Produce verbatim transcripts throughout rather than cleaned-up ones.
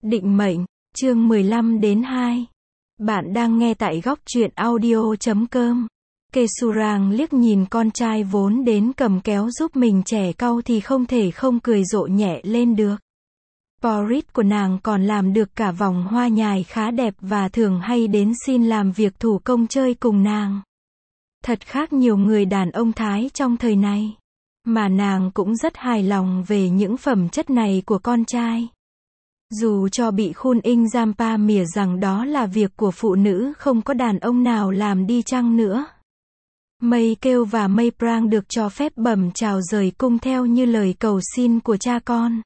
Định mệnh, chương mười lăm đến hai. Bạn đang nghe tại góc truyện audio chấm com. Kesurang liếc nhìn con trai vốn đến cầm kéo giúp mình chẻ cau thì không thể không cười rộ nhẹ lên được. Porridge của nàng còn làm được cả vòng hoa nhài khá đẹp và thường hay đến xin làm việc thủ công chơi cùng nàng. Thật khác nhiều người đàn ông Thái trong thời này. Mà nàng cũng rất hài lòng về những phẩm chất này của con trai. Dù cho bị Khun In Jampa mỉa rằng đó là việc của phụ nữ không có đàn ông nào làm đi chăng nữa. Mây Kêu và Mây Prang được cho phép bẩm chào rời cung theo như lời cầu xin của cha con.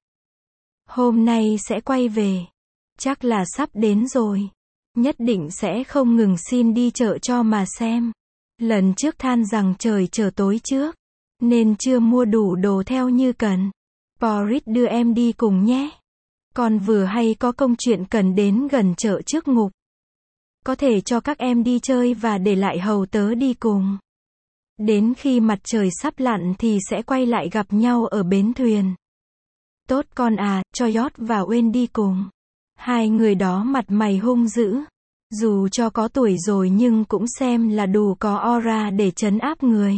Hôm nay sẽ quay về. Chắc là sắp đến rồi. Nhất định sẽ không ngừng xin đi chợ cho mà xem. Lần trước than rằng trời trở tối trước, nên chưa mua đủ đồ theo như cần. Porridge đưa em đi cùng nhé. Con vừa hay có công chuyện cần đến gần chợ trước ngục. Có thể cho các em đi chơi và để lại hầu tớ đi cùng. Đến khi mặt trời sắp lặn thì sẽ quay lại gặp nhau ở bến thuyền. Tốt con à, cho Yot và Wen đi cùng. Hai người đó mặt mày hung dữ. Dù cho có tuổi rồi nhưng cũng xem là đủ có aura để trấn áp người.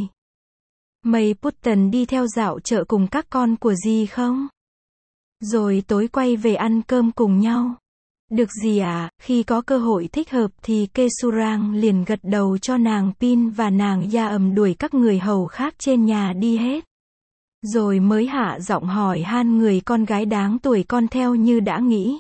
Mây Putten đi theo dạo chợ cùng các con của dì không? Rồi tối quay về ăn cơm cùng nhau. Được gì ạ, à? Khi có cơ hội thích hợp thì Kesurang liền gật đầu cho nàng Pin và nàng Ya ầm đuổi các người hầu khác trên nhà đi hết. Rồi mới hạ giọng hỏi han người con gái đáng tuổi con theo như đã nghĩ.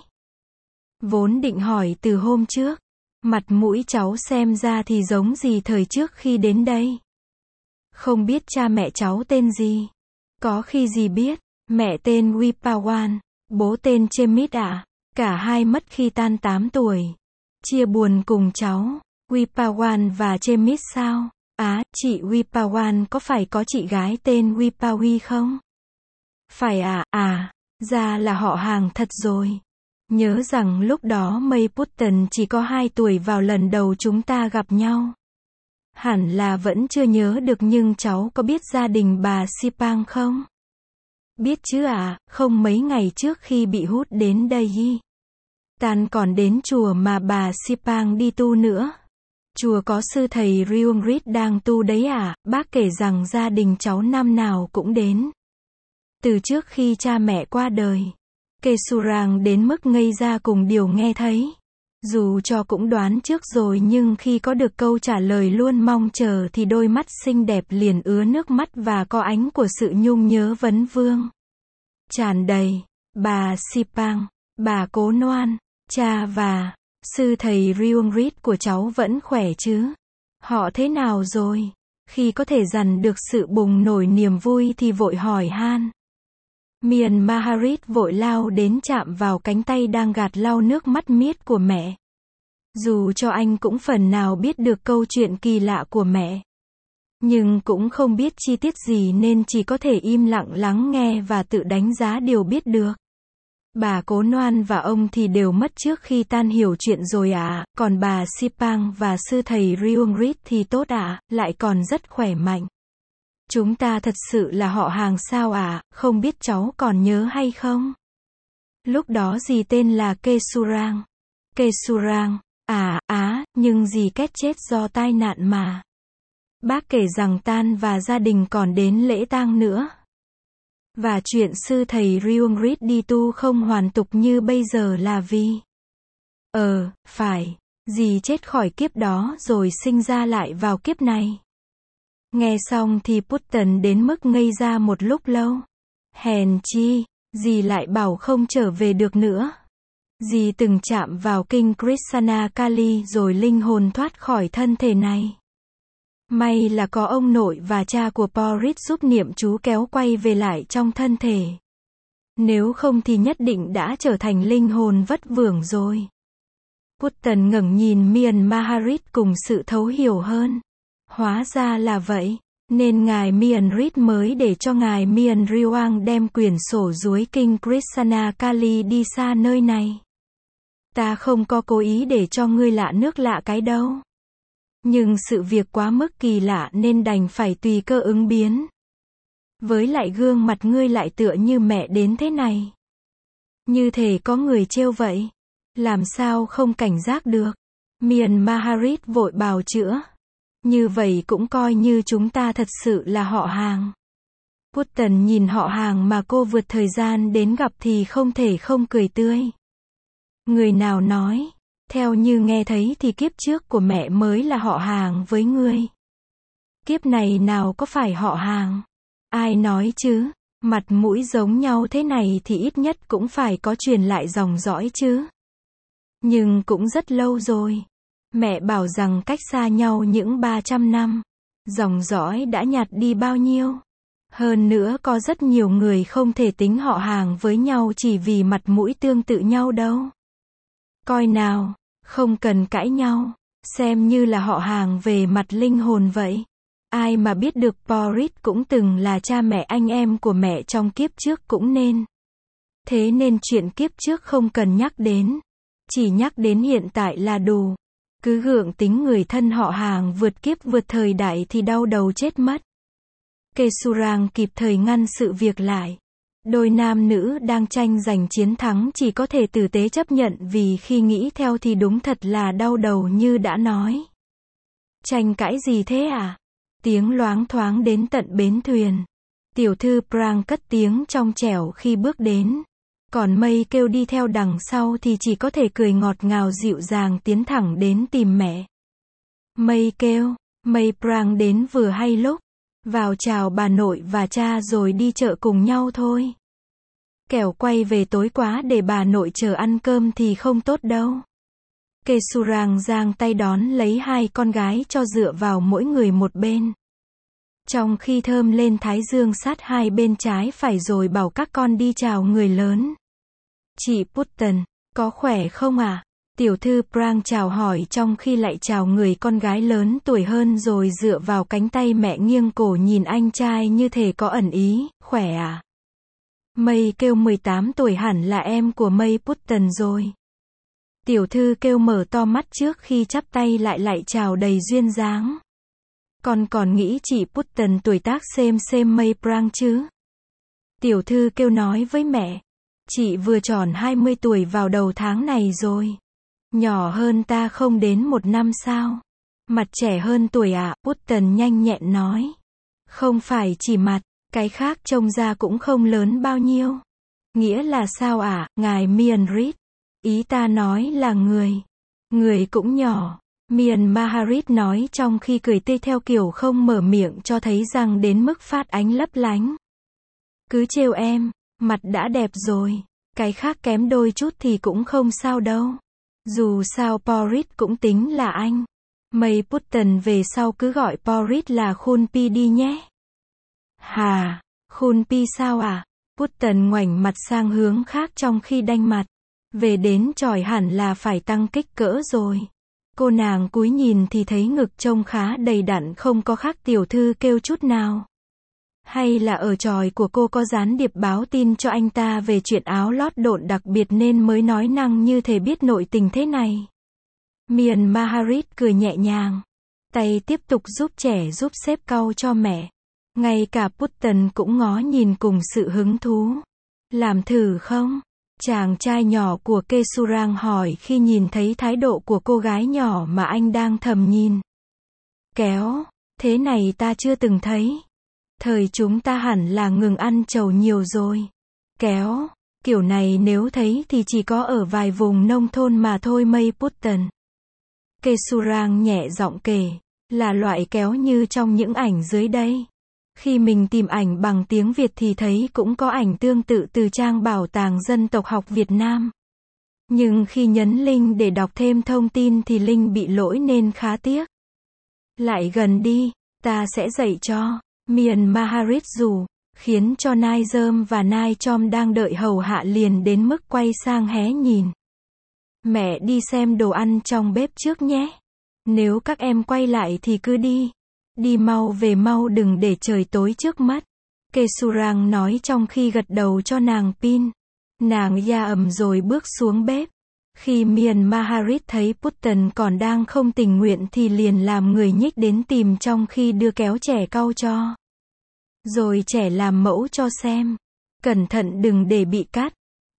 Vốn định hỏi từ hôm trước. Mặt mũi cháu xem ra thì giống gì thời trước khi đến đây. Không biết cha mẹ cháu tên gì. Có khi gì biết. Mẹ tên Wipawan, bố tên Chemit ạ. À. Cả hai mất khi tan tám tuổi. Chia buồn cùng cháu. Wipawan và Chemit sao? Á, chị Wipawan có phải có chị gái tên Wipawi không? Phải à, à, ra là họ hàng thật rồi. Nhớ rằng lúc đó Mây Putten chỉ có hai tuổi vào lần đầu chúng ta gặp nhau. Hẳn là vẫn chưa nhớ được nhưng cháu có biết gia đình bà Sipang không? Biết chứ ạ, à, không mấy ngày trước khi bị hút đến đây y. Tan còn đến chùa mà bà Sipang đi tu nữa. Chùa có sư thầy Ryungrit đang tu đấy à, bác kể rằng gia đình cháu năm nào cũng đến. Từ trước khi cha mẹ qua đời. Kesurang đến mức ngây ra cùng điều nghe thấy. Dù cho cũng đoán trước rồi nhưng khi có được câu trả lời luôn mong chờ thì đôi mắt xinh đẹp liền ứa nước mắt và có ánh của sự nhung nhớ vấn vương. Tràn đầy, bà Sipang, bà Cố Noan, cha và sư thầy Ryungrit của cháu vẫn khỏe chứ? Họ thế nào rồi? Khi có thể dằn được sự bùng nổi niềm vui thì vội hỏi han. Miền Maharit vội lao đến chạm vào cánh tay đang gạt lau nước mắt miết của mẹ. Dù cho anh cũng phần nào biết được câu chuyện kỳ lạ của mẹ. Nhưng cũng không biết chi tiết gì nên chỉ có thể im lặng lắng nghe và tự đánh giá điều biết được. Bà Cố Noan và ông thì đều mất trước khi tan hiểu chuyện rồi ạ, à, còn bà Sipang và sư thầy Ryungrit thì tốt ạ, à, lại còn rất khỏe mạnh. Chúng ta thật sự là họ hàng sao ạ, à, không biết cháu còn nhớ hay không? Lúc đó dì tên là Kesurang. Kesurang, à, á, nhưng dì kết chết do tai nạn mà. Bác kể rằng Tan và gia đình còn đến lễ tang nữa. Và chuyện sư thầy Ryungrit đi tu không hoàn tục như bây giờ là vì... Ờ, phải, dì chết khỏi kiếp đó rồi sinh ra lại vào kiếp này. Nghe xong thì Putten đến mức ngây ra một lúc lâu. Hèn chi, dì lại bảo không trở về được nữa. Dì từng chạm vào kinh Krishna Kali rồi linh hồn thoát khỏi thân thể này. May là có ông nội và cha của Porridge giúp niệm chú kéo quay về lại trong thân thể. Nếu không thì nhất định đã trở thành linh hồn vất vưởng rồi. Putten ngẩng nhìn Miền Maharit cùng sự thấu hiểu hơn. Hóa ra là vậy, nên ngài Miền Rit mới để cho ngài Miền Riwang đem quyển sổ duối kinh Krishna Kali đi xa nơi này. Ta không có cố ý để cho ngươi lạ nước lạ cái đâu. Nhưng sự việc quá mức kỳ lạ nên đành phải tùy cơ ứng biến. Với lại gương mặt ngươi lại tựa như mẹ đến thế này. Như thể có người trêu vậy. Làm sao không cảnh giác được. Miền Maharit vội bào chữa. Như vậy cũng coi như chúng ta thật sự là họ hàng. Putten nhìn họ hàng mà cô vượt thời gian đến gặp thì không thể không cười tươi. Người nào nói, theo như nghe thấy thì kiếp trước của mẹ mới là họ hàng với ngươi. Kiếp này nào có phải họ hàng? Ai nói chứ, mặt mũi giống nhau thế này thì ít nhất cũng phải có truyền lại dòng dõi chứ. Nhưng cũng rất lâu rồi. Mẹ bảo rằng cách xa nhau những ba trăm năm, dòng dõi đã nhạt đi bao nhiêu. Hơn nữa có rất nhiều người không thể tính họ hàng với nhau chỉ vì mặt mũi tương tự nhau đâu. Coi nào, không cần cãi nhau, xem như là họ hàng về mặt linh hồn vậy. Ai mà biết được Boris cũng từng là cha mẹ anh em của mẹ trong kiếp trước cũng nên. Thế nên chuyện kiếp trước không cần nhắc đến. Chỉ nhắc đến hiện tại là đủ. Cứ gượng tính người thân họ hàng vượt kiếp vượt thời đại thì đau đầu chết mất. Kesurang kịp thời ngăn sự việc lại. Đôi nam nữ đang tranh giành chiến thắng chỉ có thể tử tế chấp nhận vì khi nghĩ theo thì đúng thật là đau đầu như đã nói. Tranh cãi gì thế à? Tiếng loáng thoáng đến tận bến thuyền. Tiểu thư Prang cất tiếng trong trẻo khi bước đến. Còn Mây Kêu đi theo đằng sau thì chỉ có thể cười ngọt ngào dịu dàng tiến thẳng đến tìm mẹ. Mây Kêu, Mây Prang đến vừa hay lúc. Vào chào bà nội và cha rồi đi chợ cùng nhau thôi. Kẻo quay về tối quá để bà nội chờ ăn cơm thì không tốt đâu. Kesurang giang tay đón lấy hai con gái cho dựa vào mỗi người một bên. Trong khi thơm lên thái dương sát hai bên trái phải rồi bảo các con đi chào người lớn. Chị Putten, có khỏe không à? Tiểu thư Prang chào hỏi trong khi lại chào người con gái lớn tuổi hơn rồi dựa vào cánh tay mẹ nghiêng cổ nhìn anh trai như thể có ẩn ý, khỏe à? Mây Kêu mười tám tuổi hẳn là em của Mây Putten rồi. Tiểu thư Kêu mở to mắt trước khi chắp tay lại lại chào đầy duyên dáng. Con còn nghĩ chị Putten tuổi tác xem xem Mây Prang chứ? Tiểu thư Kêu nói với mẹ. Chị vừa tròn hai mươi tuổi vào đầu tháng này rồi. Nhỏ hơn ta không đến một năm sao? Mặt trẻ hơn tuổi à? Putten nhanh nhẹn nói. Không phải chỉ mặt, cái khác trông ra cũng không lớn bao nhiêu. Nghĩa là sao à, ngài Mianrit? Ý ta nói là người. Người cũng nhỏ. Mian Maharit nói trong khi cười tươi theo kiểu không mở miệng cho thấy rằng đến mức phát ánh lấp lánh. Cứ trêu em, mặt đã đẹp rồi. Cái khác kém đôi chút thì cũng không sao đâu. Dù sao Boris cũng tính là anh. Mây Putten về sau cứ gọi Boris là Khunpi đi nhé. Hà, Khunpi sao à? Putten ngoảnh mặt sang hướng khác trong khi đanh mặt. Về đến chòi hẳn là phải tăng kích cỡ rồi. Cô nàng cúi nhìn thì thấy ngực trông khá đầy đặn không có khác tiểu thư Kêu chút nào. Hay là ở chòi của cô có gián điệp báo tin cho anh ta về chuyện áo lót độn đặc biệt nên mới nói năng như thể biết nội tình thế này. Mian Maharit cười nhẹ nhàng. Tay tiếp tục giúp trẻ giúp xếp cau cho mẹ. Ngay cả Putten cũng ngó nhìn cùng sự hứng thú. Làm thử không? Chàng trai nhỏ của Kesurang hỏi khi nhìn thấy thái độ của cô gái nhỏ mà anh đang thầm nhìn. Kéo, thế này ta chưa từng thấy. Thời chúng ta hẳn là ngừng ăn trầu nhiều rồi. Kéo, kiểu này nếu thấy thì chỉ có ở vài vùng nông thôn mà thôi. Mây Putten. Kesurang nhẹ giọng kể, là loại kéo như trong những ảnh dưới đây. Khi mình tìm ảnh bằng tiếng Việt thì thấy cũng có ảnh tương tự từ trang Bảo tàng Dân tộc học Việt Nam. Nhưng khi nhấn link để đọc thêm thông tin thì link bị lỗi nên khá tiếc. Lại gần đi, ta sẽ dạy cho. Mian Maharit rủ, khiến cho Nai Dơm và Nai Chom đang đợi hầu hạ liền đến mức quay sang hé nhìn. Mẹ đi xem đồ ăn trong bếp trước nhé. Nếu các em quay lại thì cứ đi. Đi mau về mau đừng để trời tối trước mắt. Kesurang nói trong khi gật đầu cho nàng Pin. Nàng ya ầm rồi bước xuống bếp. Khi Mian Maharit thấy Putten còn đang không tình nguyện thì liền làm người nhích đến tìm trong khi đưa kéo trẻ cau cho. Rồi trẻ làm mẫu cho xem. Cẩn thận đừng để bị cắt.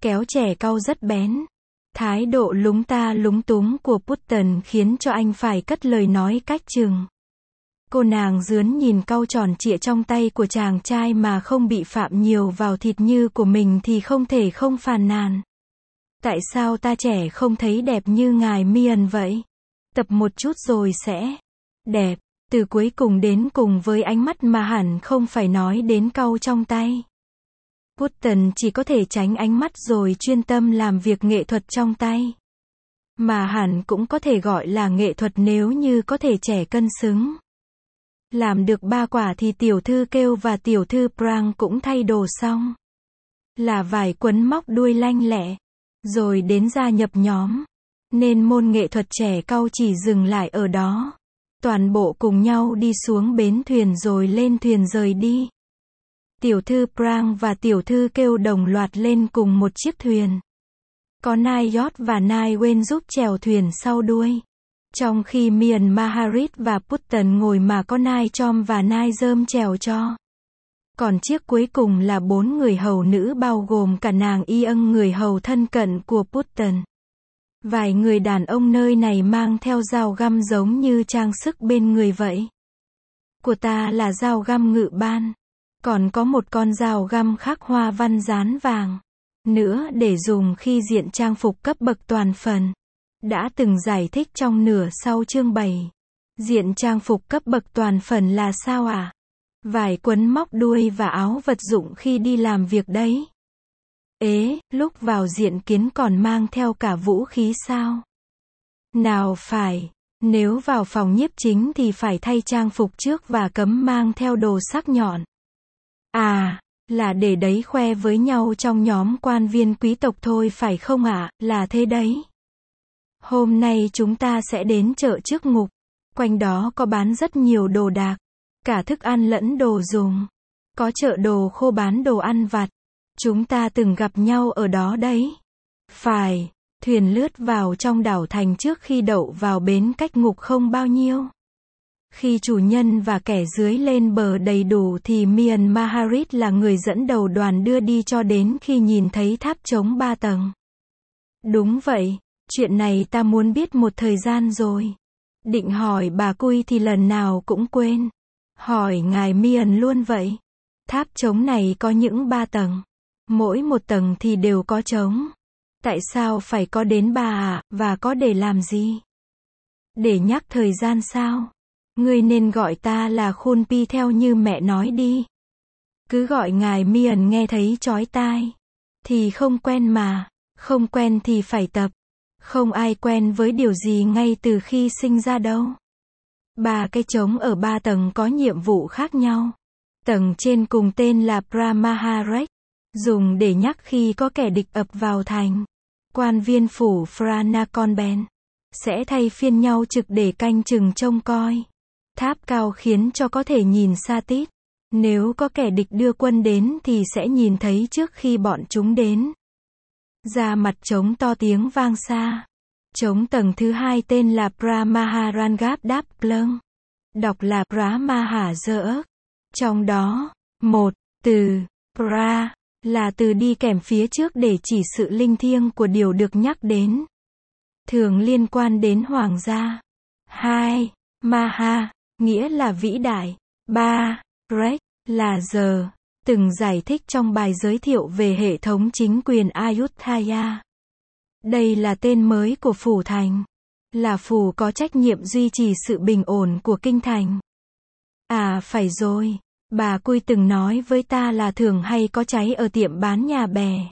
Kéo chẻ cau rất bén. Thái độ lúng ta lúng túng của Putten khiến cho anh phải cất lời nói cách chừng. Cô nàng dướn nhìn cau tròn trịa trong tay của chàng trai mà không bị phạm nhiều vào thịt như của mình thì không thể không phàn nàn. Tại sao ta trẻ không thấy đẹp như ngài Mian vậy? Tập một chút rồi sẽ đẹp, từ cuối cùng đến cùng với ánh mắt mà hẳn không phải nói đến cau trong tay. Putten chỉ có thể tránh ánh mắt rồi chuyên tâm làm việc nghệ thuật trong tay. Mà hẳn cũng có thể gọi là nghệ thuật nếu như có thể trẻ cân xứng. Làm được ba quả thì tiểu thư kêu và tiểu thư Prang cũng thay đồ xong. Là vải quấn móc đuôi lanh lẹ. Rồi đến gia nhập nhóm. Nên môn nghệ thuật trẻ cau chỉ dừng lại ở đó. Toàn bộ cùng nhau đi xuống bến thuyền rồi lên thuyền rời đi. Tiểu thư Prang và tiểu thư kêu đồng loạt lên cùng một chiếc thuyền. Có Nai Yot và Nai Wen giúp chèo thuyền sau đuôi. Trong khi Mian Maharit và Putten ngồi mà có Nai Chom và Nai Dơm chèo cho. Còn chiếc cuối cùng là bốn người hầu nữ bao gồm cả nàng Y Ân người hầu thân cận của Putten. Vài người đàn ông nơi này mang theo dao găm giống như trang sức bên người vậy. Của ta là dao găm ngự ban. Còn có một con dao găm khắc hoa văn dán vàng. Nữa để dùng khi diện trang phục cấp bậc toàn phần. Đã từng giải thích trong nửa sau chương bảy. Diện trang phục cấp bậc toàn phần là sao ạ? À? Vải quấn móc đuôi và áo vật dụng khi đi làm việc đấy. Ế, lúc vào diện kiến còn mang theo cả vũ khí sao? Nào phải, nếu vào phòng nhiếp chính thì phải thay trang phục trước và cấm mang theo đồ sắc nhọn. À, là để đấy khoe với nhau trong nhóm quan viên quý tộc thôi phải không ạ? À? Là thế đấy. Hôm nay chúng ta sẽ đến chợ trước ngục. Quanh đó có bán rất nhiều đồ đạc. Cả thức ăn lẫn đồ dùng. Có chợ đồ khô bán đồ ăn vặt. Chúng ta từng gặp nhau ở đó đấy. Phải, thuyền lướt vào trong đảo thành trước khi đậu vào bến cách ngục không bao nhiêu. Khi chủ nhân và kẻ dưới lên bờ đầy đủ thì Mian Maharit là người dẫn đầu đoàn đưa đi cho đến khi nhìn thấy tháp trống ba tầng. Đúng vậy, chuyện này ta muốn biết một thời gian rồi. Định hỏi bà Cui thì lần nào cũng quên. Hỏi ngài Mian luôn vậy. Tháp trống này có những ba tầng. Mỗi một tầng thì đều có trống. Tại sao phải có đến ba à, và có để làm gì? Để nhắc thời gian sao? Ngươi nên gọi ta là Khun Pi theo như mẹ nói đi. Cứ gọi ngài Mian nghe thấy chói tai. Thì không quen mà. Không quen thì phải tập. Không ai quen với điều gì ngay từ khi sinh ra đâu. Ba cái trống ở ba tầng có nhiệm vụ khác nhau. Tầng trên cùng tên là Pramaharek, dùng để nhắc khi có kẻ địch ập vào thành. Quan viên phủ Franakonben sẽ thay phiên nhau trực để canh chừng trông coi. Tháp cao khiến cho có thể nhìn xa tít. Nếu có kẻ địch đưa quân đến thì sẽ nhìn thấy trước khi bọn chúng đến. Ra mặt trống to tiếng vang xa. Trống tầng thứ hai tên là Pramaharangap Đáp Plâng. Đọc là Pramaha Dơ. Trong đó, một, từ Pra là từ đi kèm phía trước để chỉ sự linh thiêng của điều được nhắc đến. Thường liên quan đến hoàng gia. Hai, Maha, nghĩa là vĩ đại. Ba, Rek, là giờ. Từng giải thích trong bài giới thiệu về hệ thống chính quyền Ayutthaya. Đây là tên mới của phủ thành. Là phủ có trách nhiệm duy trì sự bình ổn của kinh thành. À phải rồi, bà Cui từng nói với ta là thường hay có cháy ở tiệm bán nhà bè.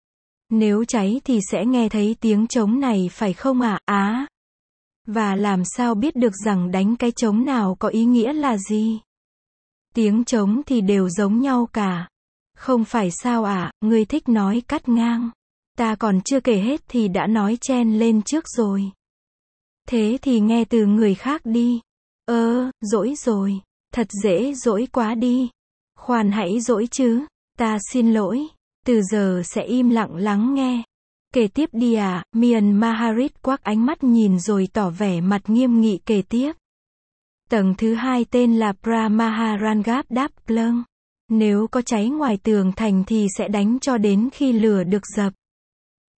Nếu cháy thì sẽ nghe thấy tiếng trống này phải không ạ? À? Á. Và làm sao biết được rằng đánh cái trống nào có ý nghĩa là gì? Tiếng trống thì đều giống nhau cả. Không phải sao ạ, à, ngươi thích nói cắt ngang. Ta còn chưa kể hết thì đã nói chen lên trước rồi. Thế thì nghe từ người khác đi. Ơ, dỗi rồi. Thật dễ dỗi quá đi. Khoan hãy dỗi chứ. Ta xin lỗi. Từ giờ sẽ im lặng lắng nghe. Kể tiếp đi à, Mian Maharit quắc ánh mắt nhìn rồi tỏ vẻ mặt nghiêm nghị kể tiếp. Tầng thứ hai tên là Pramaharangap Đáp Plâng. Nếu có cháy ngoài tường thành thì sẽ đánh cho đến khi lửa được dập.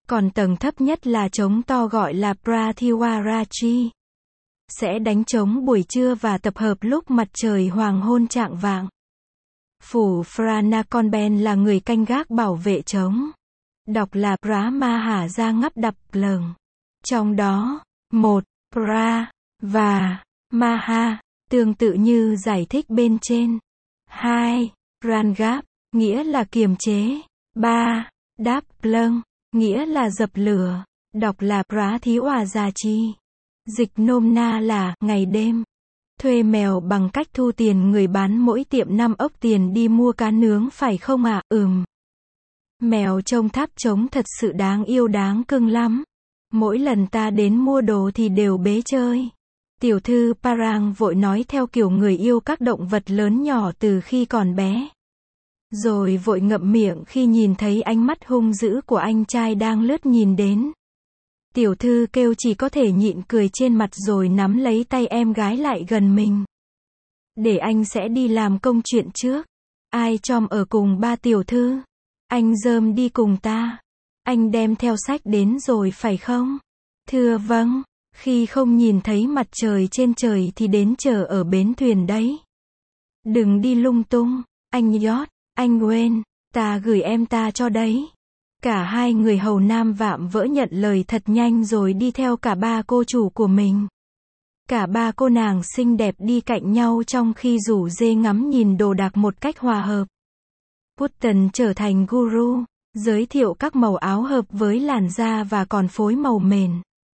Còn tầng thấp nhất là trống to gọi là Pratiwarachi. Sẽ đánh trống buổi trưa và tập hợp lúc mặt trời hoàng hôn chạng vạng. Phủ Phra-na-kon-ben là người canh gác bảo vệ trống. Đọc là Pra-ma-hả ra ngắp đập lờng. Trong đó, một, Pra, và, Ma-ha, tương tự như giải thích bên trên. Hai, Rangap, nghĩa là kiềm chế. Ba, Đáp lâng, nghĩa là dập lửa. Đọc là Pra-thí-oà-gia-chi. Dịch nôm na là, ngày đêm. Thuê mèo bằng cách thu tiền người bán mỗi tiệm năm ốc tiền đi mua cá nướng phải không ạ? À? Ừm. Mèo trông tháp trống thật sự đáng yêu đáng cưng lắm. Mỗi lần ta đến mua đồ thì đều bế chơi. Tiểu thư Parang vội nói theo kiểu người yêu các động vật lớn nhỏ từ khi còn bé. Rồi vội ngậm miệng khi nhìn thấy ánh mắt hung dữ của anh trai đang lướt nhìn đến. Tiểu thư kêu chỉ có thể nhịn cười trên mặt rồi nắm lấy tay em gái lại gần mình. Để anh sẽ đi làm công chuyện trước. Ai chom ở cùng ba tiểu thư? Anh dơm đi cùng ta. Anh đem theo sách đến rồi phải không? Thưa vâng. Khi không nhìn thấy mặt trời trên trời thì đến chờ ở bến thuyền đấy. Đừng đi lung tung. Anh Yót, anh Wen, ta gửi em ta cho đấy. Cả hai người hầu nam vạm vỡ nhận lời thật nhanh rồi đi theo cả ba cô chủ của mình. Cả ba cô nàng xinh đẹp đi cạnh nhau trong khi rủ dê ngắm nhìn đồ đạc một cách hòa hợp. Putten trở thành guru, giới thiệu các màu áo hợp với làn da và còn phối màu mền.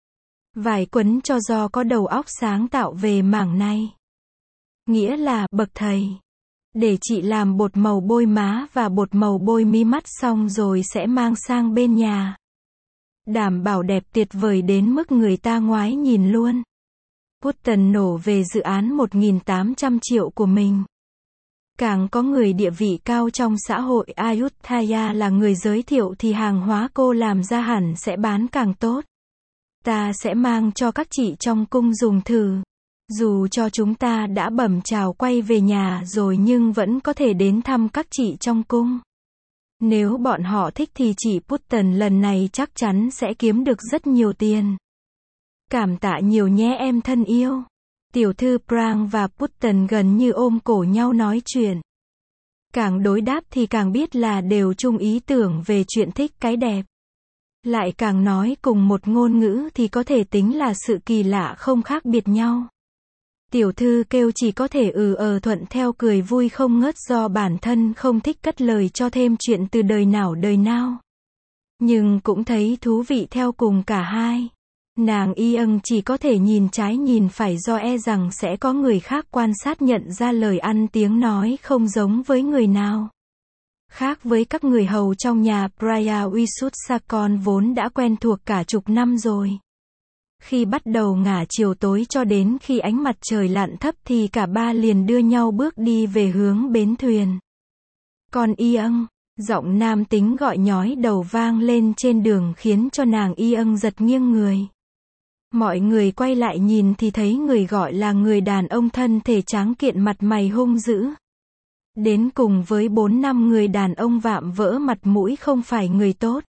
Vải quấn cho do có đầu óc sáng tạo về mảng này. Nghĩa là, bậc thầy. Để chị làm bột màu bôi má và bột màu bôi mi mắt xong rồi sẽ mang sang bên nhà. Đảm bảo đẹp tuyệt vời đến mức người ta ngoái nhìn luôn. Putten nổ về dự án một nghìn tám trăm triệu của mình. Càng có người địa vị cao trong xã hội Ayutthaya là người giới thiệu thì hàng hóa cô làm ra hẳn sẽ bán càng tốt. Ta sẽ mang cho các chị trong cung dùng thử. Dù cho chúng ta đã bẩm chào quay về nhà rồi nhưng vẫn có thể đến thăm các chị trong cung. Nếu bọn họ thích thì chị Putten lần này chắc chắn sẽ kiếm được rất nhiều tiền. Cảm tạ nhiều nhé em thân yêu. Tiểu thư Prang và Putten gần như ôm cổ nhau nói chuyện. Càng đối đáp thì càng biết là đều chung ý tưởng về chuyện thích cái đẹp. Lại càng nói cùng một ngôn ngữ thì có thể tính là sự kỳ lạ không khác biệt nhau. Tiểu thư kêu chỉ có thể ừ ờ thuận theo cười vui không ngớt do bản thân không thích cất lời cho thêm chuyện từ đời nào đời nào. Nhưng cũng thấy thú vị theo cùng cả hai. Nàng y âng chỉ có thể nhìn trái nhìn phải do e rằng sẽ có người khác quan sát nhận ra lời ăn tiếng nói không giống với người nào. Khác với các người hầu trong nhà Praya Visutsakon vốn đã quen thuộc cả chục năm rồi. Khi bắt đầu ngả chiều tối cho đến khi ánh mặt trời lặn thấp thì cả ba liền đưa nhau bước đi về hướng bến thuyền. Còn y âng, giọng nam tính gọi nhói đầu vang lên trên đường khiến cho nàng y âng giật nghiêng người. Mọi người quay lại nhìn thì thấy người gọi là người đàn ông thân thể tráng kiện mặt mày hung dữ. Đến cùng với bốn năm người đàn ông vạm vỡ mặt mũi không phải người tốt.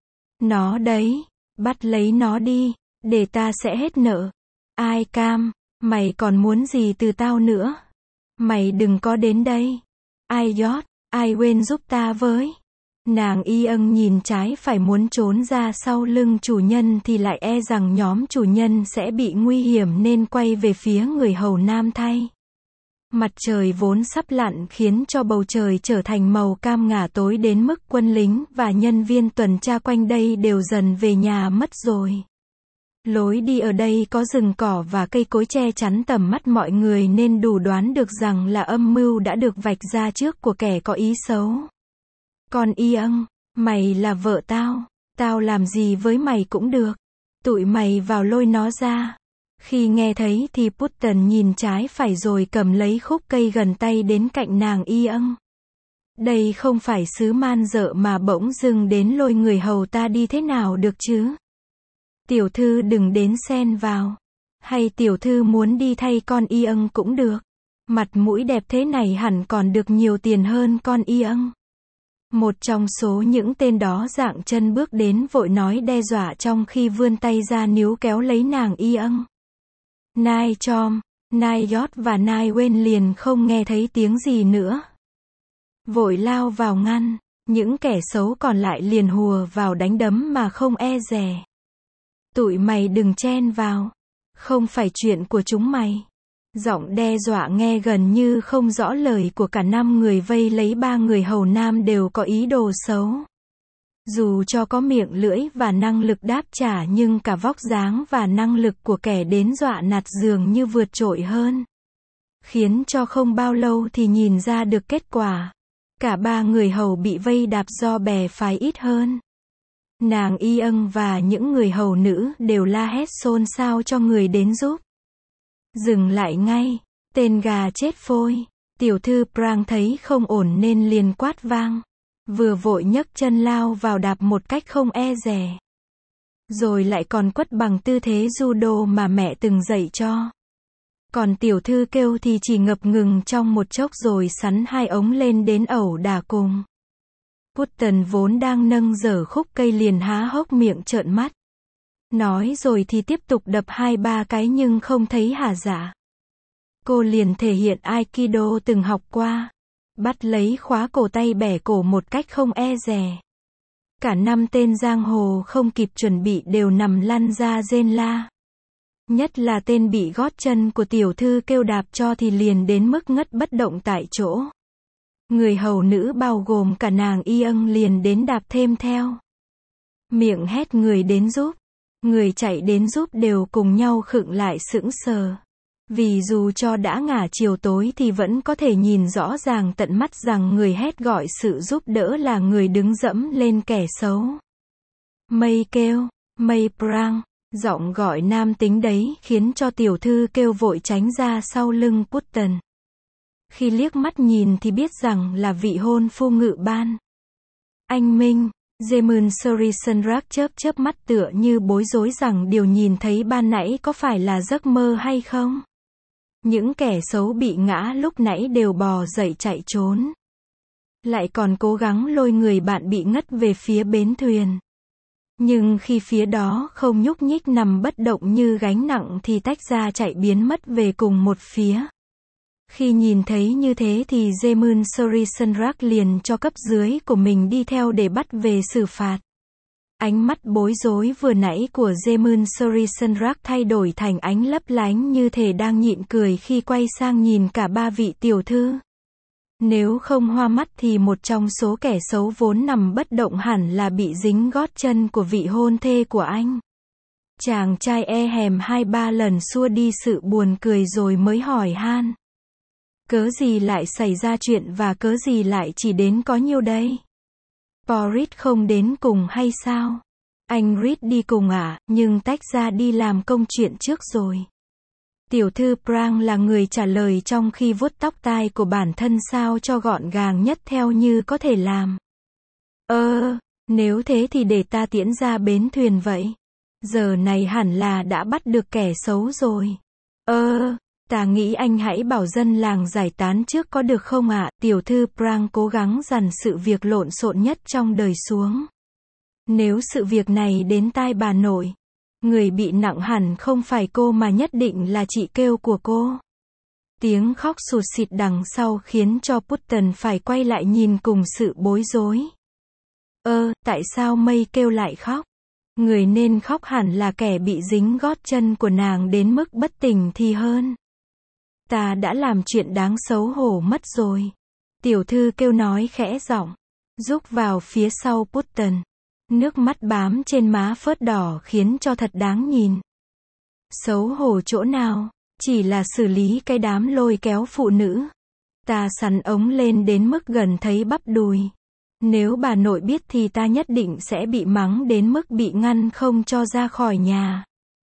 Nó đấy, bắt lấy nó đi, để ta sẽ hết nợ. Ai cam, mày còn muốn gì từ tao nữa? Mày đừng có đến đây. Ai Yót, ai quên giúp ta với. Nàng y âng nhìn trái phải muốn trốn ra sau lưng chủ nhân thì lại e rằng nhóm chủ nhân sẽ bị nguy hiểm nên quay về phía người hầu nam thay. Mặt trời vốn sắp lặn khiến cho bầu trời trở thành màu cam ngả tối đến mức quân lính và nhân viên tuần tra quanh đây đều dần về nhà mất rồi. Lối đi ở đây có rừng cỏ và cây cối che chắn tầm mắt mọi người nên đủ đoán được rằng là âm mưu đã được vạch ra trước của kẻ có ý xấu. Còn y âng, mày là vợ tao, tao làm gì với mày cũng được. Tụi mày vào lôi nó ra. Khi nghe thấy thì Putten nhìn trái phải rồi cầm lấy khúc cây gần tay đến cạnh nàng y âng. Đây không phải sứ man dợ mà bỗng dưng đến lôi người hầu ta đi thế nào được chứ? Tiểu thư đừng đến xen vào. Hay tiểu thư muốn đi thay con y âng cũng được. Mặt mũi đẹp thế này hẳn còn được nhiều tiền hơn con y âng. Một trong số những tên đó dạng chân bước đến vội nói đe dọa trong khi vươn tay ra níu kéo lấy nàng y âng. Nai Chom, Nai Yot và Nai Wen liền không nghe thấy tiếng gì nữa. Vội lao vào ngăn, những kẻ xấu còn lại liền hùa vào đánh đấm mà không e dè. Tụi mày đừng chen vào. Không phải chuyện của chúng mày. Giọng đe dọa nghe gần như không rõ lời của cả năm người vây lấy ba người hầu nam đều có ý đồ xấu. Dù cho có miệng lưỡi và năng lực đáp trả nhưng cả vóc dáng và năng lực của kẻ đến dọa nạt dường như vượt trội hơn. Khiến cho không bao lâu thì nhìn ra được kết quả. Cả ba người hầu bị vây đạp do bè phái ít hơn. Nàng y âng và những người hầu nữ đều la hét xôn xao cho người đến giúp. Dừng lại ngay, tên gà chết phôi. Tiểu thư Prang thấy không ổn nên liền quát vang. Vừa vội nhấc chân lao vào đạp một cách không e dè. Rồi lại còn quất bằng tư thế judo mà mẹ từng dạy cho. Còn tiểu thư kêu thì chỉ ngập ngừng trong một chốc rồi sắn hai ống lên đến ẩu đả cùng. Putten vốn đang nâng dở khúc cây liền há hốc miệng trợn mắt. Nói rồi thì tiếp tục đập hai ba cái nhưng không thấy hả dạ. Cô liền thể hiện Aikido từng học qua. Bắt lấy khóa cổ tay bẻ cổ một cách không e dè. Cả năm tên giang hồ không kịp chuẩn bị đều nằm lăn ra rên la. Nhất là tên bị gót chân của tiểu thư kêu đạp cho thì liền đến mức ngất bất động tại chỗ. Người hầu nữ bao gồm cả nàng y âng liền đến đạp thêm theo. Miệng hét người đến giúp. Người chạy đến giúp đều cùng nhau khựng lại sững sờ. Vì dù cho đã ngả chiều tối thì vẫn có thể nhìn rõ ràng tận mắt rằng người hét gọi sự giúp đỡ là người đứng dẫm lên kẻ xấu. Mây kêu, Mây Prang, giọng gọi nam tính đấy khiến cho tiểu thư kêu vội tránh ra sau lưng Putten. Khi liếc mắt nhìn thì biết rằng là vị hôn phu Ngự Ban. Anh Minh, Jaemun Surisenrak chớp chớp mắt tựa như bối rối rằng điều nhìn thấy ban nãy có phải là giấc mơ hay không. Những kẻ xấu bị ngã lúc nãy đều bò dậy chạy trốn. Lại còn cố gắng lôi người bạn bị ngất về phía bến thuyền. Nhưng khi phía đó không nhúc nhích nằm bất động như gánh nặng thì tách ra chạy biến mất về cùng một phía. Khi nhìn thấy như thế thì Jaemun Surisenrak liền cho cấp dưới của mình đi theo để bắt về xử phạt. Ánh mắt bối rối vừa nãy của Jaemun Surisenrak thay đổi thành ánh lấp lánh như thể đang nhịn cười khi quay sang nhìn cả ba vị tiểu thư. Nếu không hoa mắt thì một trong số kẻ xấu vốn nằm bất động hẳn là bị dính gót chân của vị hôn thê của anh. Chàng trai e hèm hai ba lần xua đi sự buồn cười rồi mới hỏi han. Cớ gì lại xảy ra chuyện và cớ gì lại chỉ đến có nhiêu đây? Boris không đến cùng hay sao? Anh Reed đi cùng à, nhưng tách ra đi làm công chuyện trước rồi. Tiểu thư Prang là người trả lời trong khi vuốt tóc tai của bản thân sao cho gọn gàng nhất theo như có thể làm. Ơ, nếu thế thì để ta tiễn ra bến thuyền vậy. Giờ này hẳn là đã bắt được kẻ xấu rồi. Ơ, ta nghĩ anh hãy bảo dân làng giải tán trước có được không ạ? Tiểu thư Prang cố gắng dằn sự việc lộn xộn nhất trong đời xuống. Nếu sự việc này đến tai bà nội, người bị nặng hẳn không phải cô mà nhất định là chị kêu của cô. Tiếng khóc sụt sịt đằng sau khiến cho Putten phải quay lại nhìn cùng sự bối rối. Ơ, tại sao Mây kêu lại khóc? Người nên khóc hẳn là kẻ bị dính gót chân của nàng đến mức bất tỉnh thì hơn. Ta đã làm chuyện đáng xấu hổ mất rồi. Tiểu thư kêu nói khẽ giọng, rúc vào phía sau Putten. Nước mắt bám trên má phớt đỏ khiến cho thật đáng nhìn. Xấu hổ chỗ nào, chỉ là xử lý cái đám lôi kéo phụ nữ. Ta sắn ống lên đến mức gần thấy bắp đùi. Nếu bà nội biết thì ta nhất định sẽ bị mắng đến mức bị ngăn không cho ra khỏi nhà.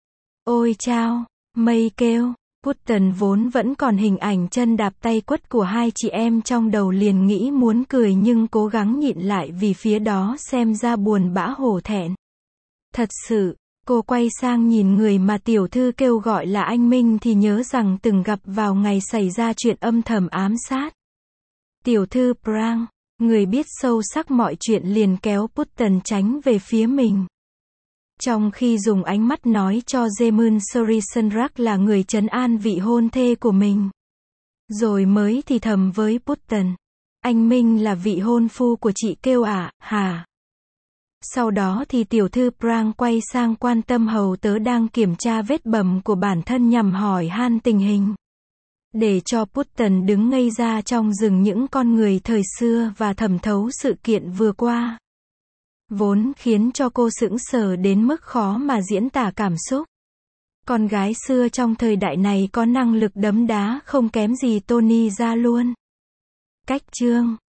Ôi chao, Mây kêu. Putten vốn vẫn còn hình ảnh chân đạp tay quất của hai chị em trong đầu liền nghĩ muốn cười nhưng cố gắng nhịn lại vì phía đó xem ra buồn bã hổ thẹn. Thật sự, cô quay sang nhìn người mà tiểu thư kêu gọi là anh Minh thì nhớ rằng từng gặp vào ngày xảy ra chuyện âm thầm ám sát. Tiểu thư Prang, Người biết sâu sắc mọi chuyện liền kéo Button tránh về phía mình. Trong khi dùng ánh mắt nói cho Jaemun Sorisanrak là người trấn an vị hôn thê của mình. Rồi mới thì thầm với Button. Anh Minh là vị hôn phu của chị kêu à, hả? Sau đó thì tiểu thư Prang quay sang quan tâm hầu tớ đang kiểm tra vết bầm của bản thân nhằm hỏi han tình hình. Để cho Button đứng ngây ra trong rừng những con người thời xưa và thẩm thấu sự kiện vừa qua. Vốn khiến cho cô sững sờ đến mức khó mà diễn tả cảm xúc. Con gái xưa trong thời đại này có năng lực đấm đá không kém gì Tony ra luôn. Cách chương